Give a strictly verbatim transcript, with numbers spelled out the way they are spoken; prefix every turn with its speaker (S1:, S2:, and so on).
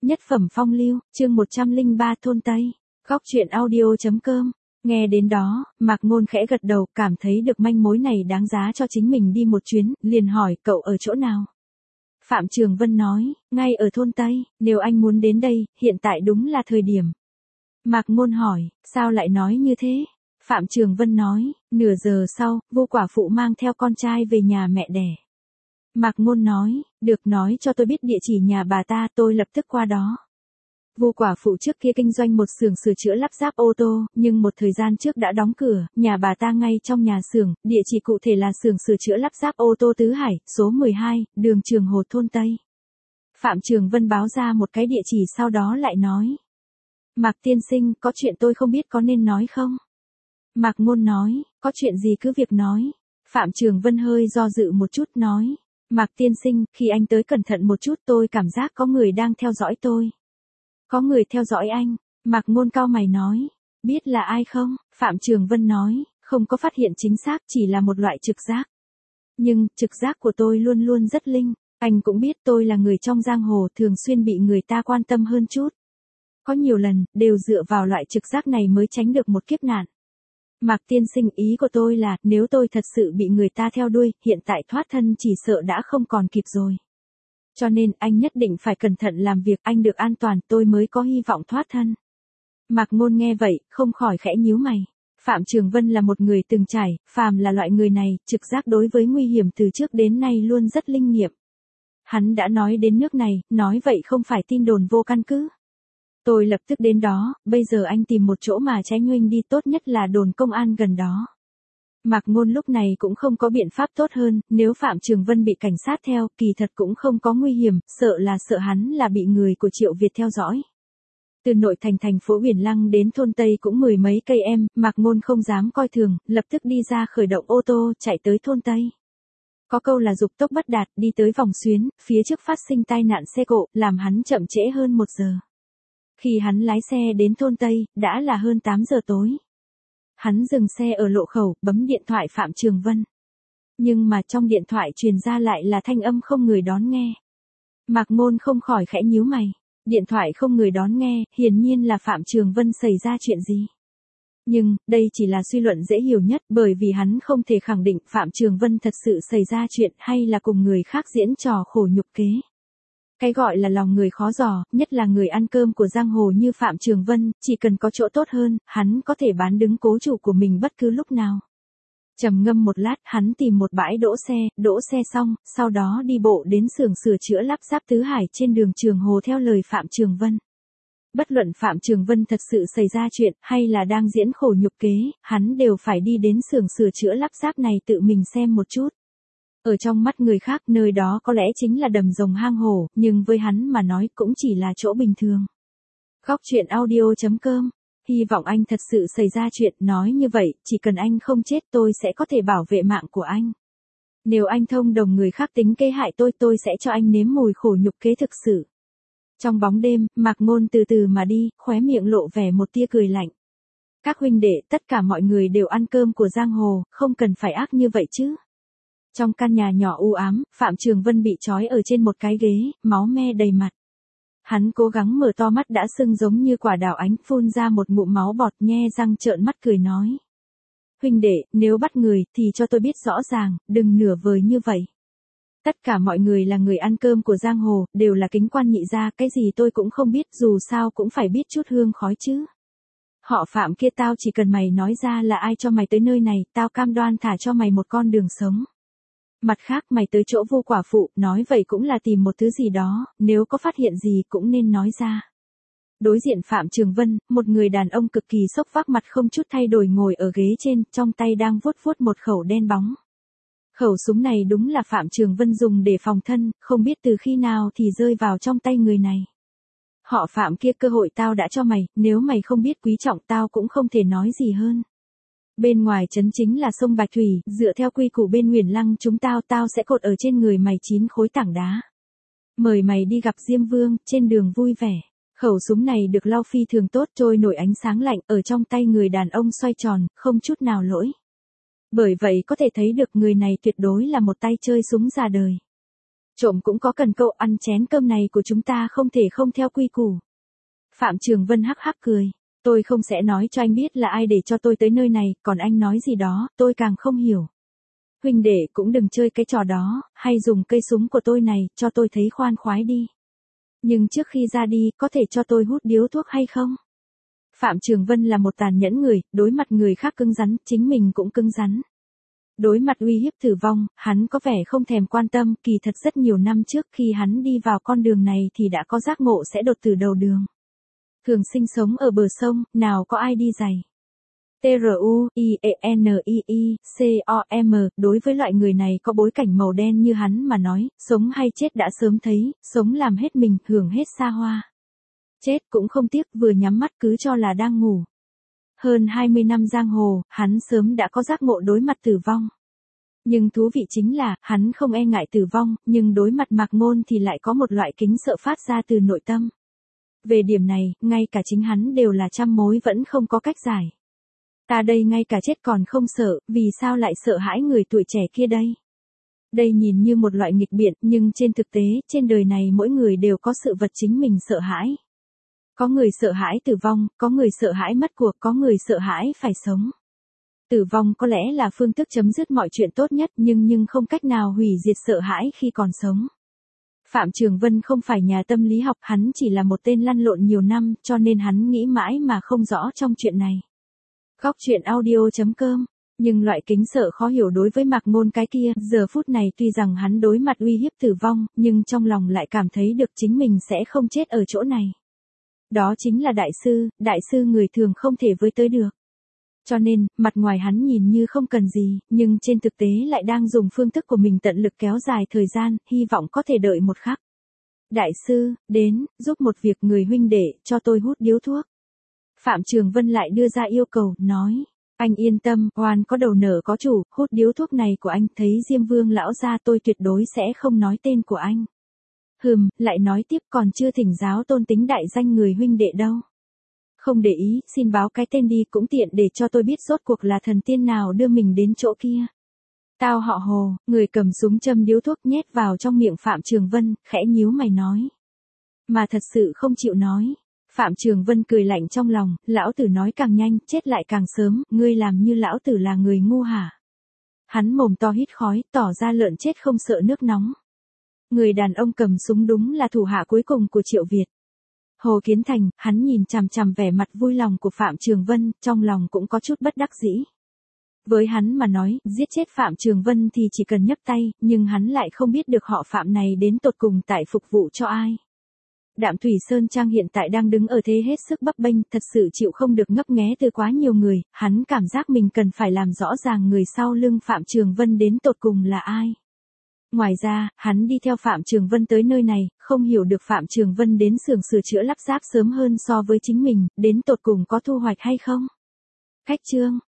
S1: Nhất phẩm phong lưu, chương một trăm linh ba thôn Tây. Góc truyện audio.com. Nghe đến đó, Mạc Ngôn khẽ gật đầu, cảm thấy được manh mối này đáng giá cho chính mình đi một chuyến, liền hỏi cậu ở chỗ nào. Phạm Trường Vân nói, ngay ở thôn Tây, nếu anh muốn đến đây, hiện tại đúng là thời điểm. Mạc Ngôn hỏi, sao lại nói như thế? Phạm Trường Vân nói, nửa giờ sau, Vô quả phụ mang theo con trai về nhà mẹ đẻ. Mạc Ngôn nói, được, nói cho tôi biết địa chỉ nhà bà ta, tôi lập tức qua đó. Vô quả phụ trước kia kinh doanh một xưởng sửa chữa lắp ráp ô tô, nhưng một thời gian trước đã đóng cửa, nhà bà ta ngay trong nhà xưởng, địa chỉ cụ thể là xưởng sửa chữa lắp ráp ô tô Tứ Hải, số mười hai, đường Trường Hồ thôn Tây. Phạm Trường Vân báo ra một cái địa chỉ sau đó lại nói. Mạc tiên sinh, có chuyện tôi không biết có nên nói không? Mạc Ngôn nói, có chuyện gì cứ việc nói. Phạm Trường Vân hơi do dự một chút nói. Mạc tiên sinh, khi anh tới cẩn thận một chút, tôi cảm giác có người đang theo dõi tôi. Có người theo dõi anh? Mạc Ngôn cau mày nói. Biết là ai không? Phạm Trường Vân nói, không có phát hiện chính xác, chỉ là một loại trực giác. Nhưng, trực giác của tôi luôn luôn rất linh. Anh cũng biết tôi là người trong giang hồ, thường xuyên bị người ta quan tâm hơn chút. Có nhiều lần, đều dựa vào loại trực giác này mới tránh được một kiếp nạn. Mạc tiên sinh, ý của tôi là, nếu tôi thật sự bị người ta theo đuôi, hiện tại thoát thân chỉ sợ đã không còn kịp rồi. Cho nên, anh nhất định phải cẩn thận làm việc, anh được an toàn, tôi mới có hy vọng thoát thân. Mạc Ngôn nghe vậy, không khỏi khẽ nhíu mày. Phạm Trường Vân là một người từng trải, phàm là loại người này, trực giác đối với nguy hiểm từ trước đến nay luôn rất linh nghiệm. Hắn đã nói đến nước này, nói vậy không phải tin đồn vô căn cứ. Tôi lập tức đến đó, bây giờ anh tìm một chỗ mà trái nhuênh đi, tốt nhất là đồn công an gần đó. Mạc Ngôn lúc này cũng không có biện pháp tốt hơn, nếu Phạm Trường Vân bị cảnh sát theo, kỳ thật cũng không có nguy hiểm, sợ là sợ hắn là bị người của Triệu Việt theo dõi. Từ nội thành thành phố Huyền Lăng đến thôn Tây cũng mười mấy cây em, Mạc Ngôn không dám coi thường, lập tức đi ra khởi động ô tô, chạy tới thôn Tây. Có câu là dục tốc bất đạt, đi tới vòng xuyến, phía trước phát sinh tai nạn xe cộ, làm hắn chậm trễ hơn một giờ. Khi hắn lái xe đến thôn Tây, đã là hơn tám giờ tối. Hắn dừng xe ở lộ khẩu, bấm điện thoại Phạm Trường Vân. Nhưng mà trong điện thoại truyền ra lại là thanh âm không người đón nghe. Mạc Ngôn không khỏi khẽ nhíu mày. Điện thoại không người đón nghe, hiển nhiên là Phạm Trường Vân xảy ra chuyện gì. Nhưng, đây chỉ là suy luận dễ hiểu nhất, bởi vì hắn không thể khẳng định Phạm Trường Vân thật sự xảy ra chuyện hay là cùng người khác diễn trò khổ nhục kế. Cái gọi là lòng người khó dò, nhất là người ăn cơm của giang hồ như Phạm Trường Vân, chỉ cần có chỗ tốt hơn, hắn có thể bán đứng cố chủ của mình bất cứ lúc nào. Trầm ngâm một lát, hắn tìm một bãi đỗ xe, đỗ xe xong, sau đó đi bộ đến xưởng sửa chữa lắp ráp Tứ Hải trên đường Trường Hồ theo lời Phạm Trường Vân. Bất luận Phạm Trường Vân thật sự xảy ra chuyện, hay là đang diễn khổ nhục kế, hắn đều phải đi đến xưởng sửa chữa lắp ráp này tự mình xem một chút. Ở trong mắt người khác, nơi đó có lẽ chính là đầm rồng hang hổ, nhưng với hắn mà nói cũng chỉ là chỗ bình thường. Góc truyện audio.com. Hy vọng anh thật sự xảy ra chuyện, nói như vậy, chỉ cần anh không chết tôi sẽ có thể bảo vệ mạng của anh. Nếu anh thông đồng người khác tính kế hại tôi, tôi sẽ cho anh nếm mùi khổ nhục kế thực sự. Trong bóng đêm, Mạc Ngôn từ từ mà đi, khóe miệng lộ vẻ một tia cười lạnh. Các huynh đệ, tất cả mọi người đều ăn cơm của giang hồ, không cần phải ác như vậy chứ. Trong căn nhà nhỏ u ám, Phạm Trường Vân bị trói ở trên một cái ghế, máu me đầy mặt. Hắn cố gắng mở to mắt đã sưng giống như quả đào ánh, phun ra một ngụm máu bọt, nhe răng trợn mắt cười nói. Huynh đệ, nếu bắt người, thì cho tôi biết rõ ràng, đừng nửa vời như vậy. Tất cả mọi người là người ăn cơm của giang hồ, đều là kính quan nhị gia, cái gì tôi cũng không biết, dù sao cũng phải biết chút hương khói chứ. Họ Phạm kia, tao chỉ cần mày nói ra là ai cho mày tới nơi này, tao cam đoan thả cho mày một con đường sống. Mặt khác, mày tới chỗ Vô quả phụ, nói vậy cũng là tìm một thứ gì đó, nếu có phát hiện gì cũng nên nói ra. Đối diện Phạm Trường Vân, một người đàn ông cực kỳ sốc vác, mặt không chút thay đổi ngồi ở ghế trên, trong tay đang vuốt vuốt một khẩu đen bóng. Khẩu súng này đúng là Phạm Trường Vân dùng để phòng thân, không biết từ khi nào thì rơi vào trong tay người này. Họ Phạm kia, cơ hội tao đã cho mày, nếu mày không biết quý trọng tao cũng không thể nói gì hơn. Bên ngoài trấn chính là sông Bạch Thủy, dựa theo quy củ bên Huyền Lăng chúng tao, tao sẽ cột ở trên người mày chín khối tảng đá. Mời mày đi gặp Diêm Vương, trên đường vui vẻ. Khẩu súng này được lau phi thường tốt, trôi nổi ánh sáng lạnh, ở trong tay người đàn ông xoay tròn, không chút nào lỗi. Bởi vậy có thể thấy được người này tuyệt đối là một tay chơi súng già đời. Trộm cũng có cần câu, ăn chén cơm này của chúng ta không thể không theo quy củ. Phạm Trường Vân hắc hắc cười. Tôi không sẽ nói cho anh biết là ai để cho tôi tới nơi này, còn anh nói gì đó, tôi càng không hiểu. Huynh đệ cũng đừng chơi cái trò đó, hay dùng cây súng của tôi này, cho tôi thấy khoan khoái đi. Nhưng trước khi ra đi, có thể cho tôi hút điếu thuốc hay không? Phạm Trường Vân là một tàn nhẫn người, đối mặt người khác cứng rắn, chính mình cũng cứng rắn. Đối mặt uy hiếp tử vong, hắn có vẻ không thèm quan tâm, kỳ thật rất nhiều năm trước khi hắn đi vào con đường này thì đã có giác ngộ sẽ đột tử đầu đường. Thường sinh sống ở bờ sông, nào có ai đi giày. T R U I E N I I C O M, đối với loại người này có bối cảnh màu đen như hắn mà nói, sống hay chết đã sớm thấy, sống làm hết mình, hưởng hết xa hoa. Chết cũng không tiếc, vừa nhắm mắt cứ cho là đang ngủ. Hơn hai mươi năm giang hồ, hắn sớm đã có giác ngộ đối mặt tử vong. Nhưng thú vị chính là, hắn không e ngại tử vong, nhưng đối mặt Mạc Ngôn thì lại có một loại kính sợ phát ra từ nội tâm. Về điểm này, ngay cả chính hắn đều là trăm mối vẫn không có cách giải. Ta đây ngay cả chết còn không sợ, vì sao lại sợ hãi người tuổi trẻ kia đây? Đây nhìn như một loại nghịch biện, nhưng trên thực tế, trên đời này mỗi người đều có sự vật chính mình sợ hãi. Có người sợ hãi tử vong, có người sợ hãi mất cuộc, có người sợ hãi phải sống. Tử vong có lẽ là phương thức chấm dứt mọi chuyện tốt nhất, nhưng nhưng không cách nào hủy diệt sợ hãi khi còn sống. Phạm Trường Vân không phải nhà tâm lý học, hắn chỉ là một tên lăn lộn nhiều năm, cho nên hắn nghĩ mãi mà không rõ trong chuyện này. Góc truyện audio chấm com. Nhưng loại kính sợ khó hiểu đối với Mạc Ngôn cái kia, giờ phút này tuy rằng hắn đối mặt uy hiếp tử vong, nhưng trong lòng lại cảm thấy được chính mình sẽ không chết ở chỗ này. Đó chính là đại sư, đại sư người thường không thể với tới được. Cho nên, mặt ngoài hắn nhìn như không cần gì, nhưng trên thực tế lại đang dùng phương thức của mình tận lực kéo dài thời gian, hy vọng có thể đợi một khắc. Đại sư, đến, giúp một việc người huynh đệ, cho tôi hút điếu thuốc. Phạm Trường Vân lại đưa ra yêu cầu, nói. Anh yên tâm, oan có đầu nợ có chủ, hút điếu thuốc này của anh, thấy Diêm Vương lão gia tôi tuyệt đối sẽ không nói tên của anh. Hừm, lại nói tiếp còn chưa thỉnh giáo tôn tính đại danh người huynh đệ đâu. Không để ý, xin báo cái tên đi cũng tiện để cho tôi biết rốt cuộc là thần tiên nào đưa mình đến chỗ kia. Tao họ Hồ, người cầm súng châm điếu thuốc nhét vào trong miệng Phạm Trường Vân, khẽ nhíu mày nói. Mà thật sự không chịu nói. Phạm Trường Vân cười lạnh trong lòng, lão tử nói càng nhanh, chết lại càng sớm, ngươi làm như lão tử là người ngu hả? Hắn mồm to hít khói, tỏ ra lợn chết không sợ nước nóng. Người đàn ông cầm súng đúng là thủ hạ cuối cùng của Triệu Việt. Hồ Kiến Thành, hắn nhìn chằm chằm vẻ mặt vui lòng của Phạm Trường Vân, trong lòng cũng có chút bất đắc dĩ. Với hắn mà nói, giết chết Phạm Trường Vân thì chỉ cần nhấc tay, nhưng hắn lại không biết được họ Phạm này đến tột cùng tại phục vụ cho ai. Đạm Thủy Sơn Trang hiện tại đang đứng ở thế hết sức bấp bênh, thật sự chịu không được ngấp nghé từ quá nhiều người, hắn cảm giác mình cần phải làm rõ ràng người sau lưng Phạm Trường Vân đến tột cùng là ai. Ngoài ra, hắn đi theo Phạm Trường Vân tới nơi này, không hiểu được Phạm Trường Vân đến xưởng sửa chữa lắp ráp sớm hơn so với chính mình, đến tột cùng có thu hoạch hay không. Khách chương.